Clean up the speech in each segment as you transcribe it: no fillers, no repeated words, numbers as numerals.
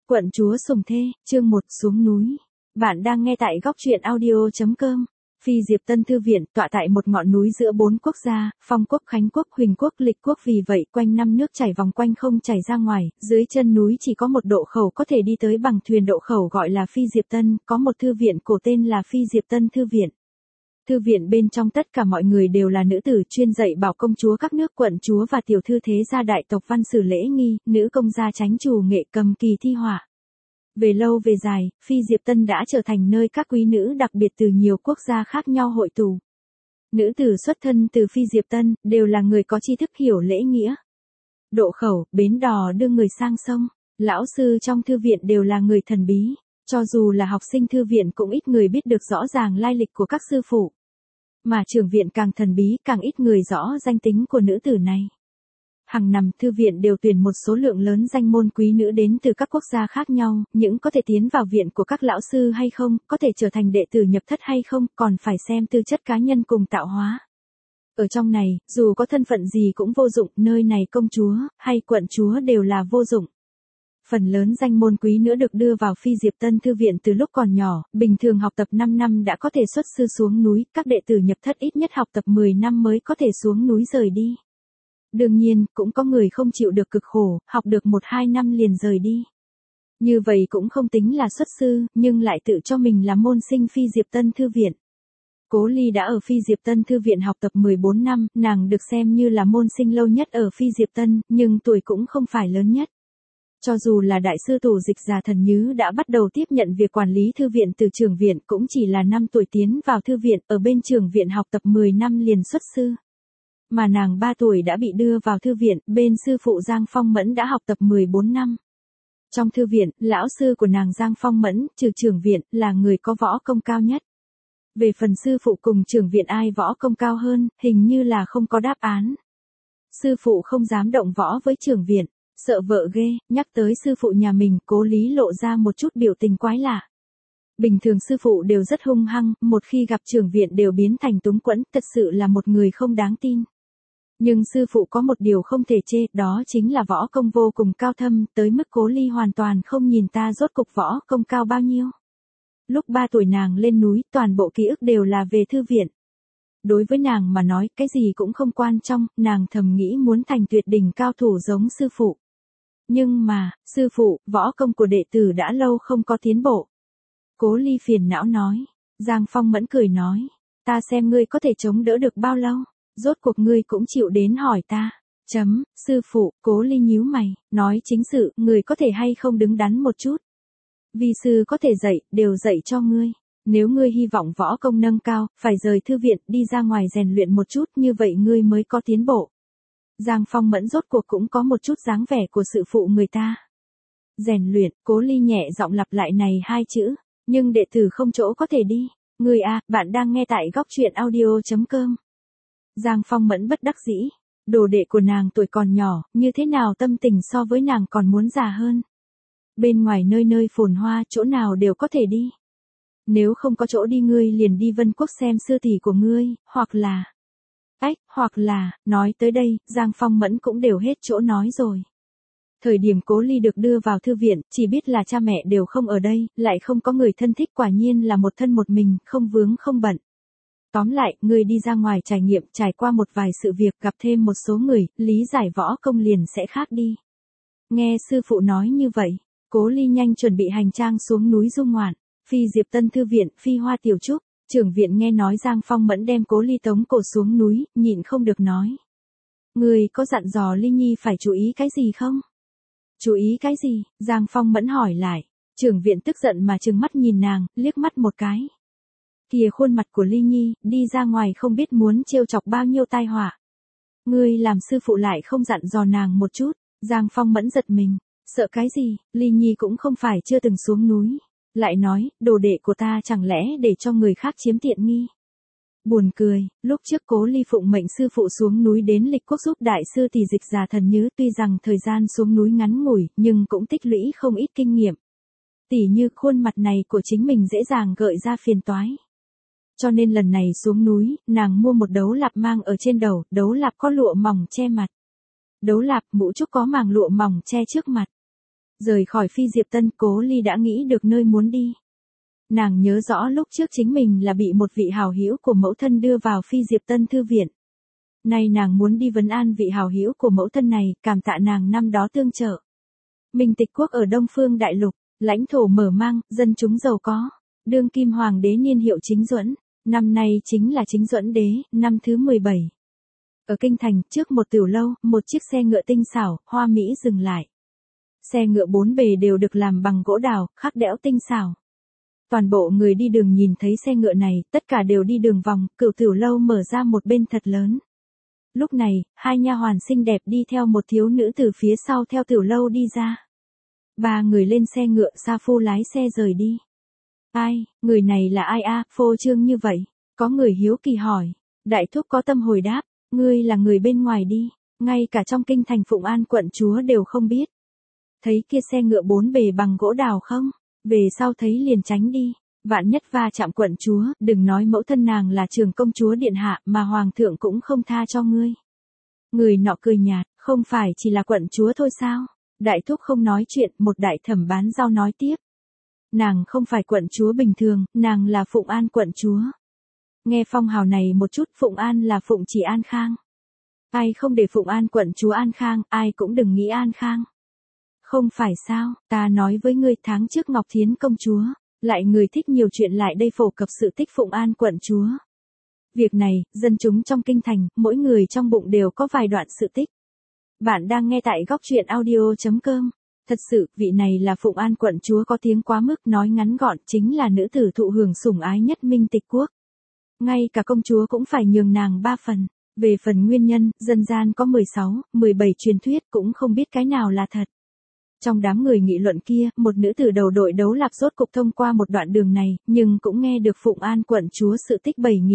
Quận chúa Sùng Thê, chương 1 xuống núi. Bạn đang nghe tại góc truyện audio.com. Phi Diệp Tân Thư Viện tọa tại một ngọn núi giữa 4 quốc gia, Phong quốc, Khánh quốc, Huỳnh quốc, Lịch quốc, vì vậy quanh năm nước chảy vòng quanh không chảy ra ngoài, dưới chân núi chỉ có một độ khẩu có thể đi tới bằng thuyền, độ khẩu gọi là Phi Diệp Tân, có một thư viện cổ tên là Phi Diệp Tân Thư Viện. Thư viện bên trong tất cả mọi người đều là nữ tử, chuyên dạy bảo công chúa các nước, quận chúa và tiểu thư thế gia đại tộc văn sử lễ nghi, nữ công gia chánh chủ nghệ cầm kỳ thi họa. Về lâu về dài, Phi Diệp Tân đã trở thành nơi các quý nữ đặc biệt từ nhiều quốc gia khác nhau hội tụ. Nữ tử xuất thân từ Phi Diệp Tân, đều là người có tri thức, hiểu lễ nghĩa. Độ khẩu, bến đò đưa người sang sông, lão sư trong thư viện đều là người thần bí, cho dù là học sinh thư viện cũng ít người biết được rõ ràng lai lịch của các sư phụ. Mà trưởng viện càng thần bí, càng ít người rõ danh tính của nữ tử này. Hàng năm thư viện đều tuyển một số lượng lớn danh môn quý nữ đến từ các quốc gia khác nhau, những có thể tiến vào viện của các lão sư hay không, có thể trở thành đệ tử nhập thất hay không, còn phải xem tư chất cá nhân cùng tạo hóa. Ở trong này, dù có thân phận gì cũng vô dụng, nơi này công chúa, hay quận chúa đều là vô dụng. Phần lớn danh môn quý nữ được đưa vào Phi Diệp Tân Thư Viện từ lúc còn nhỏ, bình thường học tập 5 năm đã có thể xuất sư xuống núi, các đệ tử nhập thất ít nhất học tập 10 năm mới có thể xuống núi rời đi. Đương nhiên, cũng có người không chịu được cực khổ, học được 1-2 năm liền rời đi. Như vậy cũng không tính là xuất sư, nhưng lại tự cho mình là môn sinh Phi Diệp Tân Thư Viện. Cố Ly đã ở Phi Diệp Tân Thư Viện học tập 14 năm, nàng được xem như là môn sinh lâu nhất ở Phi Diệp Tân, nhưng tuổi cũng không phải lớn nhất. Cho dù là đại sư Tù Dịch Già Thần Nhứ đã bắt đầu tiếp nhận việc quản lý thư viện từ trưởng viện, cũng chỉ là 5 tuổi tiến vào thư viện, ở bên trưởng viện học tập 10 năm liền xuất sư. Mà nàng 3 tuổi đã bị đưa vào thư viện, bên sư phụ Giang Phong Mẫn đã học tập 14 năm. Trong thư viện, lão sư của nàng Giang Phong Mẫn, trừ trưởng viện, là người có võ công cao nhất. Về phần sư phụ cùng trưởng viện ai võ công cao hơn, hình như là không có đáp án. Sư phụ không dám động võ với trưởng viện, sợ vợ ghê, nhắc tới sư phụ nhà mình, Cố Lý lộ ra một chút biểu tình quái lạ. Bình thường sư phụ đều rất hung hăng, một khi gặp trưởng viện đều biến thành túng quẫn, thật sự là một người không đáng tin. Nhưng sư phụ có một điều không thể chê, đó chính là võ công vô cùng cao thâm, tới mức Cố Ly hoàn toàn không nhìn ta rốt cục võ công cao bao nhiêu. Lúc 3 tuổi nàng lên núi, toàn bộ ký ức đều là về thư viện. Đối với nàng mà nói, cái gì cũng không quan trọng, nàng thầm nghĩ muốn thành tuyệt đỉnh cao thủ giống sư phụ. Nhưng mà, sư phụ, võ công của đệ tử đã lâu không có tiến bộ. Cố Ly phiền não nói. Giang Phong Mẫn cười nói, ta xem ngươi có thể chống đỡ được bao lâu, rốt cuộc ngươi cũng chịu đến hỏi ta. Sư phụ, Cố Ly nhíu mày, nói chính sự, người có thể hay không đứng đắn một chút. Vi sư có thể dạy, đều dạy cho ngươi. Nếu ngươi hy vọng võ công nâng cao, phải rời thư viện, đi ra ngoài rèn luyện một chút, như vậy ngươi mới có tiến bộ. Giang Phong Mẫn rốt cuộc cũng có một chút dáng vẻ của sự phụ người ta. Rèn luyện, Cố Ly nhẹ giọng lặp lại này 2 chữ, nhưng đệ tử không chỗ có thể đi. Ngươi à, bạn đang nghe tại góc truyện audio.com. Giang Phong Mẫn bất đắc dĩ, đồ đệ của nàng tuổi còn nhỏ, như thế nào tâm tình so với nàng còn muốn già hơn. Bên ngoài nơi nơi phồn hoa, chỗ nào đều có thể đi. Nếu không có chỗ đi ngươi liền đi Vân Quốc xem sư tỷ của ngươi, hoặc là, nói tới đây, Giang Phong Mẫn cũng đều hết chỗ nói rồi. Thời điểm Cố Ly được đưa vào thư viện, chỉ biết là cha mẹ đều không ở đây, lại không có người thân thích, quả nhiên là một thân một mình, không vướng không bận. Tóm lại, người đi ra ngoài trải nghiệm, trải qua một vài sự việc, gặp thêm một số người, lý giải võ công liền sẽ khác đi. Nghe sư phụ nói như vậy, Cố Ly nhanh chuẩn bị hành trang xuống núi du ngoạn. Phi Diệp Tân Thư Viện, Phi Hoa Tiểu Trúc, trưởng viện nghe nói Giang Phong Mẫn đem Cố Ly tống cổ xuống núi, nhịn không được nói. Người có dặn dò Ly Nhi phải chú ý cái gì không? Chú ý cái gì? Giang Phong Mẫn hỏi lại. Trưởng viện tức giận mà trừng mắt nhìn nàng, liếc mắt một cái. Kìa khuôn mặt của Ly Nhi, đi ra ngoài không biết muốn trêu chọc bao nhiêu tai họa. Ngươi làm sư phụ lại không dặn dò nàng một chút. Giang Phong Mẫn giật mình. Sợ cái gì? Ly Nhi cũng không phải chưa từng xuống núi. Lại nói, đồ đệ của ta chẳng lẽ để cho người khác chiếm tiện nghi. Buồn cười, lúc trước Cố Ly phụng mệnh sư phụ xuống núi đến Lịch quốc giúp đại sư Tỳ Dịch Già Thần Nhứ, tuy rằng thời gian xuống núi ngắn ngủi, nhưng cũng tích lũy không ít kinh nghiệm. Tỉ như khuôn mặt này của chính mình dễ dàng gợi ra phiền toái. Cho nên lần này xuống núi, nàng mua một đấu lạp mang ở trên đầu, đấu lạp có lụa mỏng che mặt. Đấu lạp mũ trúc có màng lụa mỏng che trước mặt. Rời khỏi Phi Diệp Tân, Cố Ly đã nghĩ được nơi muốn đi. Nàng nhớ rõ lúc trước chính mình là bị một vị hảo hữu của mẫu thân đưa vào Phi Diệp Tân thư viện. Nay nàng muốn đi vấn an vị hảo hữu của mẫu thân này, cảm tạ nàng năm đó tương trợ. Minh Tịch quốc ở Đông Phương Đại Lục, lãnh thổ mở mang, dân chúng giàu có. Đương kim hoàng đế niên hiệu Chính Duẫn, năm nay chính là Chính Duẫn đế, năm thứ 17. Ở kinh thành, trước một tiểu lâu, một chiếc xe ngựa tinh xảo, hoa mỹ dừng lại. Xe ngựa bốn bề đều được làm bằng gỗ đào, khắc đẽo tinh xảo. Toàn bộ người đi đường nhìn thấy xe ngựa này, tất cả đều đi đường vòng, cửu tiểu lâu mở ra một bên thật lớn. Lúc này, hai nha hoàn xinh đẹp đi theo một thiếu nữ từ phía sau theo tiểu lâu đi ra. Ba người lên xe ngựa, sa phu lái xe rời đi. Ai, người này là ai a, phô trương như vậy? Có người hiếu kỳ hỏi. Đại thúc có tâm hồi đáp, ngươi là người bên ngoài đi, ngay cả trong kinh thành Phụng An quận chúa đều không biết. Thấy kia xe ngựa bốn bề bằng gỗ đào không? Về sau thấy liền tránh đi. Vạn nhất va chạm quận chúa, đừng nói mẫu thân nàng là trưởng công chúa điện hạ mà hoàng thượng cũng không tha cho ngươi. Người nọ cười nhạt, không phải chỉ là quận chúa thôi sao? Đại thúc không nói chuyện, một đại thẩm bán rau nói tiếp. Nàng không phải quận chúa bình thường, nàng là Phụng An quận chúa. Nghe phong hào này một chút, Phụng An là Phụng chỉ An Khang. Ai không để Phụng An quận chúa An Khang, ai cũng đừng nghĩ An Khang. Không phải sao, ta nói với ngươi tháng trước Ngọc Thiến công chúa, lại người thích nhiều chuyện lại đây phổ cập sự tích Phụng An quận chúa. Việc này, dân chúng trong kinh thành, mỗi người trong bụng đều có vài đoạn sự tích. Bạn đang nghe tại góc truyện audio.com. Thật sự, vị này là Phụng An quận chúa có tiếng quá mức, nói ngắn gọn chính là nữ tử thụ hưởng sủng ái nhất Minh Tịch quốc. Ngay cả công chúa cũng phải nhường nàng 3 phần. Về phần nguyên nhân, dân gian có 16, 17 truyền thuyết, cũng không biết cái nào là thật. Trong đám người nghị luận kia, một nữ tử đầu đội đấu lạp rốt cục thông qua một đoạn đường này, nhưng cũng nghe được Phụng An quận chúa sự tích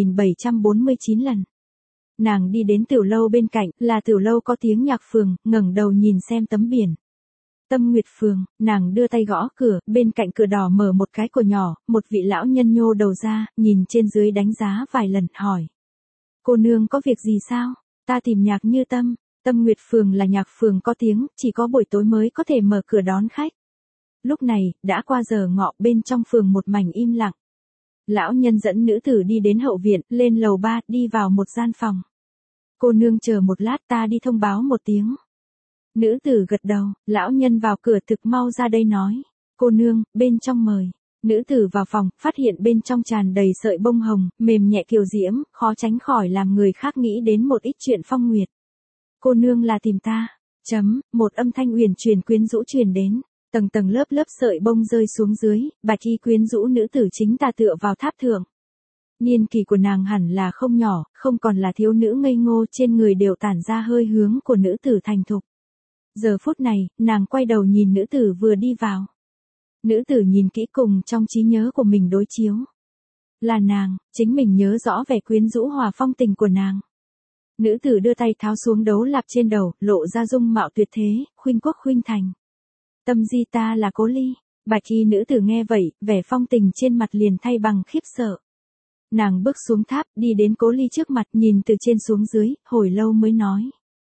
7749 lần. Nàng đi đến tiểu lâu bên cạnh, là tiểu lâu có tiếng nhạc phường, ngẩng đầu nhìn xem tấm biển. Tâm Nguyệt Phường, nàng đưa tay gõ cửa, bên cạnh cửa đỏ mở một cái cửa nhỏ, một vị lão nhân nhô đầu ra, nhìn trên dưới đánh giá vài lần, hỏi. Cô nương có việc gì sao? Ta tìm Nhạc Như Tâm. Tâm Nguyệt Phường là nhạc phường có tiếng, chỉ có buổi tối mới có thể mở cửa đón khách. Lúc này, đã qua giờ ngọ, bên trong phường một mảnh im lặng. Lão nhân dẫn nữ tử đi đến hậu viện, lên lầu 3, đi vào một gian phòng. Cô nương chờ một lát, ta đi thông báo một tiếng. Nữ tử gật đầu, lão nhân vào cửa, thực mau ra đây nói. Cô nương, bên trong mời. Nữ tử vào phòng, phát hiện bên trong tràn đầy sợi bông hồng, mềm nhẹ kiều diễm, khó tránh khỏi làm người khác nghĩ đến một ít chuyện phong nguyệt. Cô nương là tìm ta. Một âm thanh uyển chuyển quyến rũ truyền đến, tầng tầng lớp lớp sợi bông rơi xuống dưới, bạch y quyến rũ nữ tử chính tà tựa vào tháp thượng. Niên kỳ của nàng hẳn là không nhỏ, không còn là thiếu nữ ngây ngô, trên người đều tản ra hơi hướng của nữ tử thành thục. Giờ phút này, nàng quay đầu nhìn nữ tử vừa đi vào. Nữ tử nhìn kỹ cùng trong trí nhớ của mình đối chiếu. Là nàng, chính mình nhớ rõ vẻ quyến rũ hòa phong tình của nàng. Nữ tử đưa tay tháo xuống đấu lạp trên đầu, lộ ra dung mạo tuyệt thế, khuynh quốc khuynh thành. Tâm di ta là Cố Ly. Bạch y nữ tử nghe vậy, vẻ phong tình trên mặt liền thay bằng khiếp sợ. Nàng bước xuống tháp, đi đến Cố Ly trước mặt, nhìn từ trên xuống dưới, hồi lâu mới nói.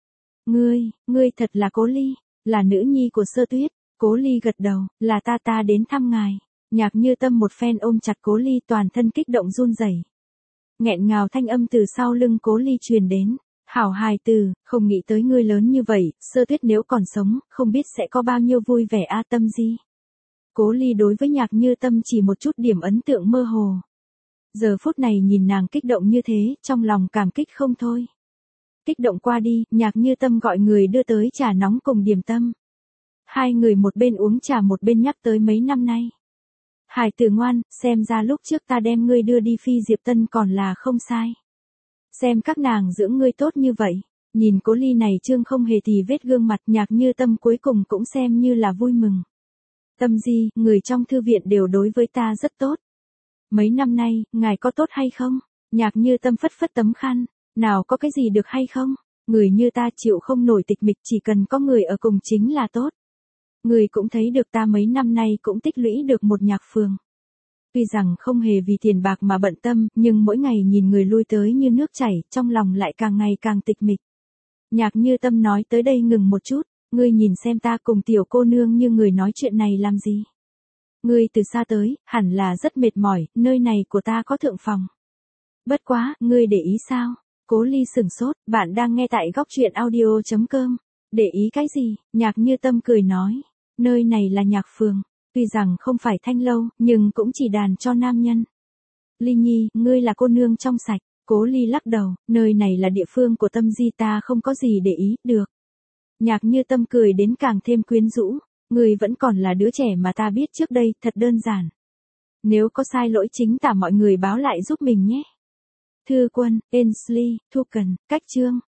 Ngươi thật là Cố Ly, là nữ nhi của Sơ Tuyết. Cố Ly gật đầu, là ta đến thăm ngài. Nhạc Như Tâm một phen ôm chặt Cố Ly, toàn thân kích động run rẩy. Nghẹn ngào thanh âm từ sau lưng Cố Ly truyền đến. Hảo hài tử, không nghĩ tới ngươi lớn như vậy, Sơ Tuyết nếu còn sống, không biết sẽ có bao nhiêu vui vẻ a Tâm di. Cố Ly đối với Nhạc Như Tâm chỉ một chút điểm ấn tượng mơ hồ. Giờ phút này nhìn nàng kích động như thế, trong lòng cảm kích không thôi. Kích động qua đi, Nhạc Như Tâm gọi người đưa tới trà nóng cùng điểm tâm. Hai người một bên uống trà một bên nhắc tới mấy năm nay. Hải tử ngoan, xem ra lúc trước ta đem ngươi đưa đi Phi Diệp Tân còn là không sai. Xem các nàng dưỡng ngươi tốt như vậy. Nhìn Cố Ly này trương không hề tì vết gương mặt, Nhạc Như Tâm cuối cùng cũng xem như là vui mừng. Tâm di, người trong thư viện đều đối với ta rất tốt. Mấy năm nay, ngài có tốt hay không? Nhạc Như Tâm phất phất tấm khăn. Nào có cái gì được hay không? Người như ta chịu không nổi tịch mịch, chỉ cần có người ở cùng chính là tốt. Người cũng thấy được ta mấy năm nay cũng tích lũy được một nhạc phường. Tuy rằng không hề vì tiền bạc mà bận tâm, nhưng mỗi ngày nhìn người lui tới như nước chảy, trong lòng lại càng ngày càng tịch mịch. Nhạc Như Tâm nói tới đây ngừng một chút, Ngươi nhìn xem ta cùng tiểu cô nương như người nói chuyện này làm gì? Ngươi từ xa tới, hẳn là rất mệt mỏi, nơi này của ta có thượng phòng. Bất quá, ngươi để ý sao? Cố Ly sửng sốt, bạn đang nghe tại góc truyện audio.com. Để ý cái gì? Nhạc Như Tâm cười nói. Nơi này là nhạc phường, tuy rằng không phải thanh lâu, nhưng cũng chỉ đàn cho nam nhân. Ly Nhi, ngươi là cô nương trong sạch. Cố Ly lắc đầu, nơi này là địa phương của Tâm Di, ta không có gì để ý, được. Nhạc Như Tâm cười đến càng thêm quyến rũ. Ngươi vẫn còn là đứa trẻ mà ta biết trước đây, thật đơn giản. Nếu có sai lỗi chính tả mọi người báo lại giúp mình nhé. Thư Quân, Ainsley, Thu Cần, Cách Chương.